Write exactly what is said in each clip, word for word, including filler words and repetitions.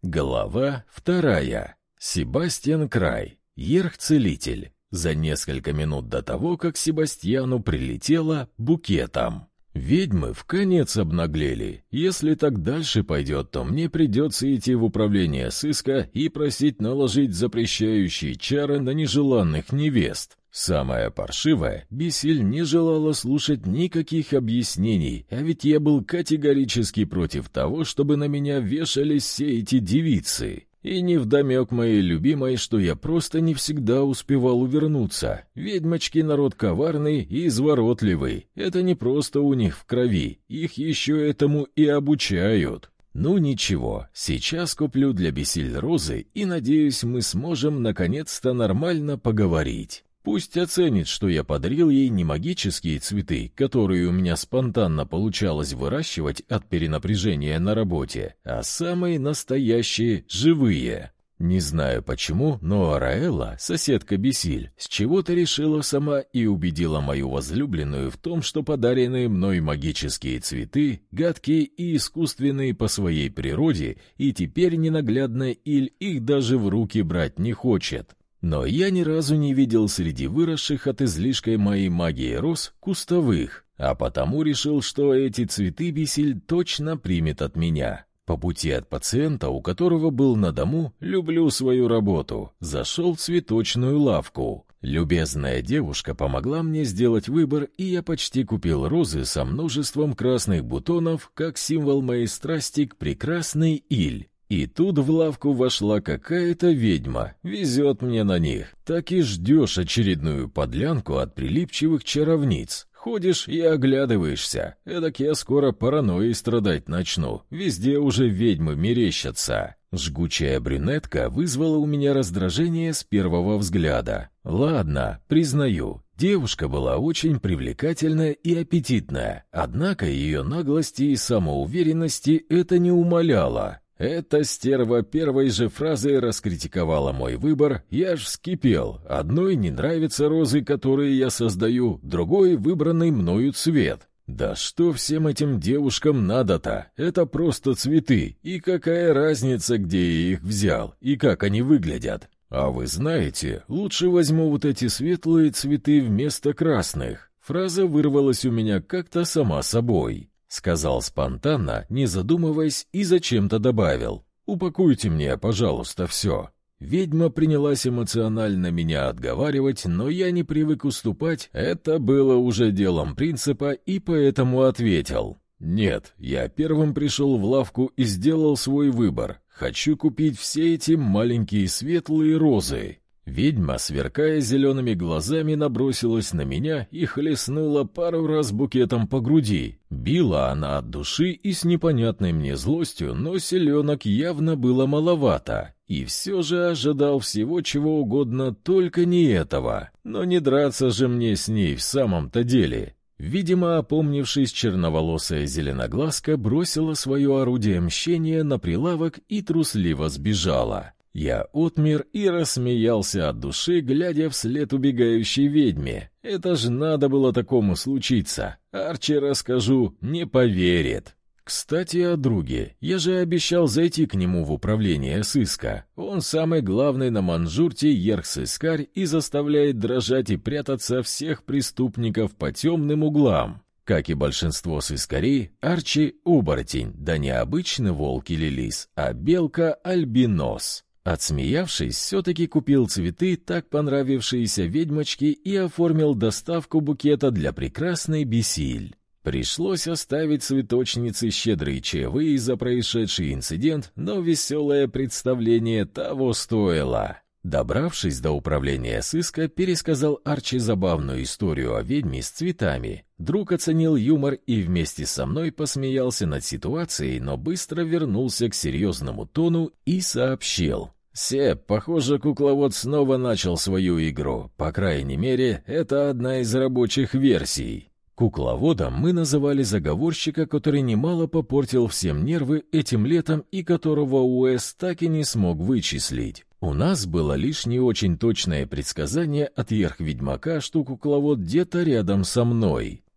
Глава вторая. Себастьян Край. Ерх-целитель. За несколько минут до того, как Себастьяну прилетело букетом. Ведьмы вконец обнаглели. Если так дальше пойдет, то мне придется идти в управление сыска и просить наложить запрещающие чары на нежеланных невест. Самое паршивое, Бесиль не желала слушать никаких объяснений, а ведь я был категорически против того, чтобы на меня вешались все эти девицы. И невдомек моей любимой, что я просто не всегда успевал увернуться. Ведьмочки народ коварный и изворотливый. Это не просто у них в крови, их еще этому и обучают. Ну ничего, сейчас куплю для Бесиль розы и, надеюсь, мы сможем наконец-то нормально поговорить. Пусть оценит, что я подарил ей не магические цветы, которые у меня спонтанно получалось выращивать от перенапряжения на работе, а самые настоящие, живые. Не знаю почему, но Араэлла, соседка Бесиль, с чего-то решила сама и убедила мою возлюбленную в том, что подаренные мной магические цветы гадкие и искусственные по своей природе, и теперь ненаглядная Иль их даже в руки брать не хочет. Но я ни разу не видел среди выросших от излишка моей магии роз кустовых, а потому решил, что эти цветы Бесиль точно примет от меня. По пути от пациента, у которого был на дому, люблю свою работу, зашел в цветочную лавку. Любезная девушка помогла мне сделать выбор, и я почти купил розы со множеством красных бутонов, как символ моей страсти к прекрасной Иль. И тут в лавку вошла какая-то ведьма. Везет мне на них. Так и ждешь очередную подлянку от прилипчивых чаровниц. Ходишь и оглядываешься. Эдак я скоро паранойей страдать начну. Везде уже ведьмы мерещатся. Жгучая брюнетка вызвала у меня раздражение с первого взгляда. Ладно, признаю, девушка была очень привлекательная и аппетитная. Однако ее наглости и самоуверенности это не умаляло. Эта стерва первой же фразой раскритиковала мой выбор, я ж вскипел. Одной не нравятся розы, которые я создаю, другой — выбранный мною цвет. Да что всем этим девушкам надо-то? Это просто цветы, и какая разница, где я их взял, и как они выглядят? А вы знаете, лучше возьму вот эти светлые цветы вместо красных. Фраза вырвалась у меня как-то сама собой. Сказал спонтанно, не задумываясь, и зачем-то добавил: «Упакуйте мне, пожалуйста, все». Ведьма принялась эмоционально меня отговаривать, но я не привык уступать, это было уже делом принципа, и поэтому ответил: «Нет, я первым пришел в лавку и сделал свой выбор. Хочу купить все эти маленькие светлые розы». Ведьма, сверкая зелеными глазами, набросилась на меня и хлестнула пару раз букетом по груди. Била она от души и с непонятной мне злостью, но селенок явно было маловато. И все же ожидал всего чего угодно, только не этого. Но не драться же мне с ней в самом-то деле. Видимо, опомнившись, черноволосая зеленоглазка бросила свое орудие мщения на прилавок и трусливо сбежала. Я отмер и рассмеялся от души, глядя вслед убегающей ведьме. Это ж надо было такому случиться. Арчи, расскажу, не поверит. Кстати, о друге. Я же обещал зайти к нему в управление сыска. Он самый главный на Манжурте ерх-сыскарь и заставляет дрожать и прятаться всех преступников по темным углам. Как и большинство сыскарей, Арчи — оборотень, да не обычный волк или лис, а белка-альбинос. Отсмеявшись, все-таки купил цветы, так понравившиеся ведьмочке, и оформил доставку букета для прекрасной Бесиль. Пришлось оставить цветочнице щедрые чаевые за происшедший инцидент, но веселое представление того стоило. Добравшись до управления сыска, пересказал Арчи забавную историю о ведьме с цветами. Друг оценил юмор и вместе со мной посмеялся над ситуацией, но быстро вернулся к серьезному тону и сообщил: «Сеп, похоже, кукловод снова начал свою игру. По крайней мере, это одна из рабочих версий». Кукловодом мы называли заговорщика, который немало попортил всем нервы этим летом и которого Уэс так и не смог вычислить. У нас было лишь не очень точное предсказание от ерх-ведьмака, что кукловод где-то рядом со мной.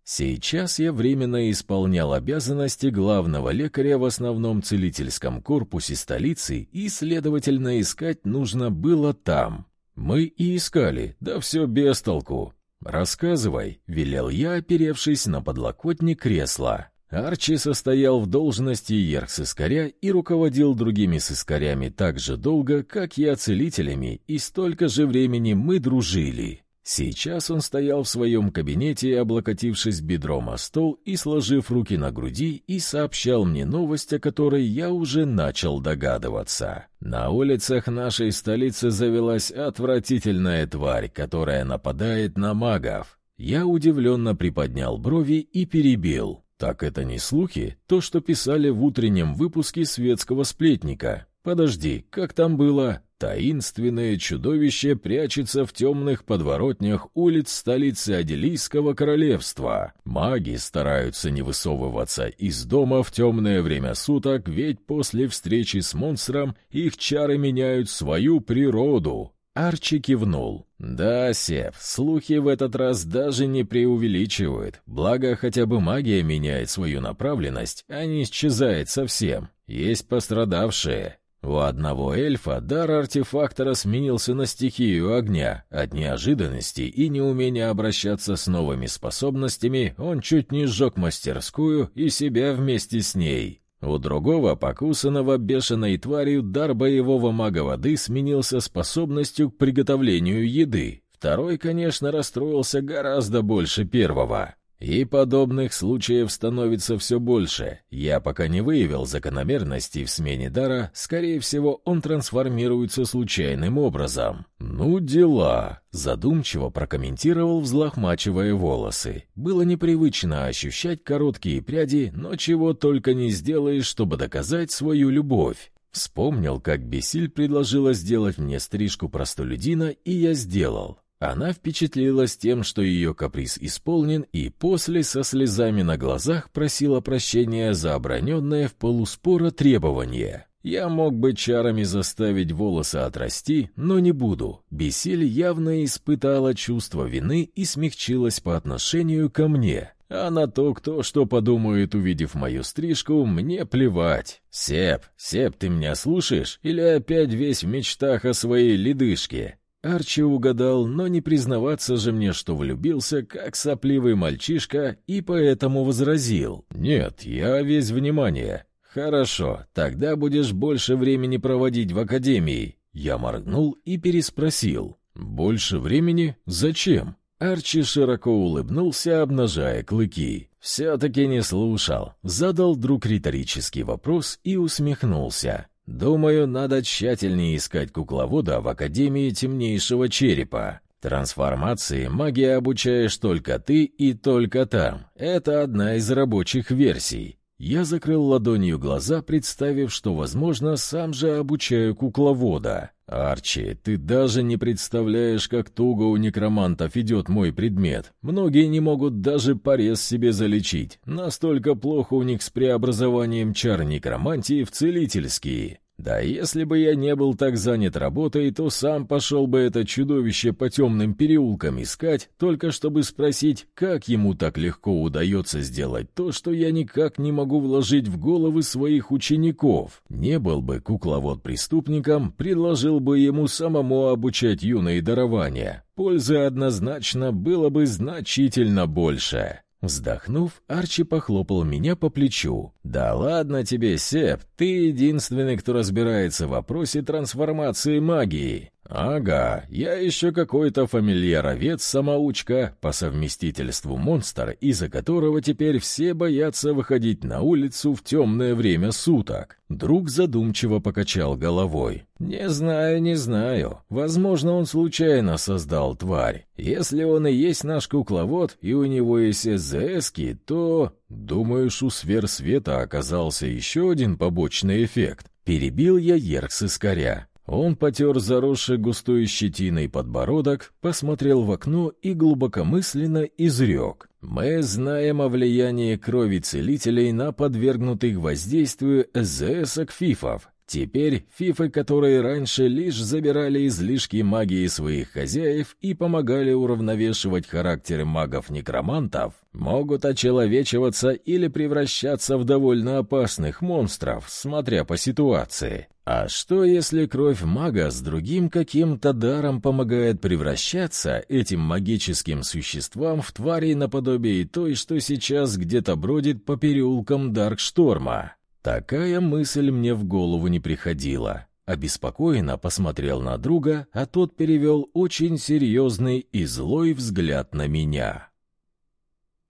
Сейчас я временно исполнял обязанности главного лекаря в основном целительском корпусе столицы, и, следовательно, искать нужно было там. Мы и искали, да все без толку. «Рассказывай», — велел я, оперевшись на подлокотник кресла. Арчи состоял в должности иерх-сыскаря и руководил другими сыскарями так же долго, как я целителями, и столько же времени мы дружили. Сейчас он стоял в своем кабинете, облокотившись бедром о стол и сложив руки на груди, и сообщал мне новость, о которой я уже начал догадываться. На улицах нашей столицы завелась отвратительная тварь, которая нападает на магов. Я удивленно приподнял брови и перебил. Так это не слухи? То, что писали в утреннем выпуске светского сплетника. Подожди, как там было? Таинственное чудовище прячется в темных подворотнях улиц столицы Аделийского королевства. Маги стараются не высовываться из дома в темное время суток, ведь после встречи с монстром их чары меняют свою природу. Арчи кивнул. «Да, Сеп, слухи в этот раз даже не преувеличивают. Благо, хотя бы магия меняет свою направленность, а не исчезает совсем. Есть пострадавшие». У одного эльфа дар артефактора сменился на стихию огня. От неожиданности и неумения обращаться с новыми способностями он чуть не сжег мастерскую и себя вместе с ней. У другого, покусанного бешеной тварью, дар боевого мага воды сменился способностью к приготовлению еды. Второй, конечно, расстроился гораздо больше первого. И подобных случаев становится все больше. Я пока не выявил закономерности в смене дара, скорее всего, он трансформируется случайным образом. «Ну дела», — задумчиво прокомментировал, взлохмачивая волосы. Было непривычно ощущать короткие пряди, но чего только не сделаешь, чтобы доказать свою любовь. Вспомнил, как Бесиль предложила сделать мне стрижку простолюдина, и я сделал. Она впечатлилась тем, что ее каприз исполнен, и после со слезами на глазах просила прощения за оброненное в полуспора требование. Я мог бы чарами заставить волосы отрасти, но не буду. Бесиль явно испытала чувство вины и смягчилась по отношению ко мне. А на то, кто что подумает, увидев мою стрижку, мне плевать. «Сеп, Сеп, ты меня слушаешь? Или опять весь в мечтах о своей ледышке?» Арчи угадал, но не признаваться же мне, что влюбился, как сопливый мальчишка, и поэтому возразил. «Нет, я весь внимание». «Хорошо, тогда будешь больше времени проводить в академии». Я моргнул и переспросил. «Больше времени? Зачем?» Арчи широко улыбнулся, обнажая клыки. «Все-таки не слушал». Задал друг риторический вопрос и усмехнулся. «Думаю, надо тщательнее искать кукловода в Академии Темнейшего Черепа. Трансформации магии обучаешь только ты и только там. Это одна из рабочих версий». Я закрыл ладонью глаза, представив, что, возможно, сам же обучаю кукловода. «Арчи, ты даже не представляешь, как туго у некромантов идет мой предмет. Многие не могут даже порез себе залечить. Настолько плохо у них с преобразованием чар некромантии в целительские. Да если бы я не был так занят работой, то сам пошел бы это чудовище по темным переулкам искать, только чтобы спросить, как ему так легко удается сделать то, что я никак не могу вложить в головы своих учеников. Не был бы кукловод преступником, предложил бы ему самому обучать юные дарования. Пользы однозначно было бы значительно больше». Вздохнув, Арчи похлопал меня по плечу. «Да ладно тебе, Сеп, ты единственный, кто разбирается в вопросе трансформации магии». «Ага, я еще какой-то фамильяровец-самоучка, по совместительству монстр, из-за которого теперь все боятся выходить на улицу в темное время суток». Друг задумчиво покачал головой. «Не знаю, не знаю. Возможно, он случайно создал тварь. Если он и есть наш кукловод, и у него есть СЗСки, то...» «Думаешь, у сфер света оказался еще один побочный эффект?» Перебил я иерх-сыскаря. Он потер заросший густой щетиной подбородок, посмотрел в окно и глубокомысленно изрек. «Мы знаем о влиянии крови целителей на подвергнутых воздействию СЗСок фифов. Теперь фифы, которые раньше лишь забирали излишки магии своих хозяев и помогали уравновешивать характеры магов-некромантов, могут очеловечиваться или превращаться в довольно опасных монстров, смотря по ситуации. А что, если кровь мага с другим каким-то даром помогает превращаться этим магическим существам в тварей наподобие той, что сейчас где-то бродит по переулкам Даркшторма? Такая мысль мне в голову не приходила. Обеспокоенно посмотрел на друга, а тот перевел очень серьезный и злой взгляд на меня.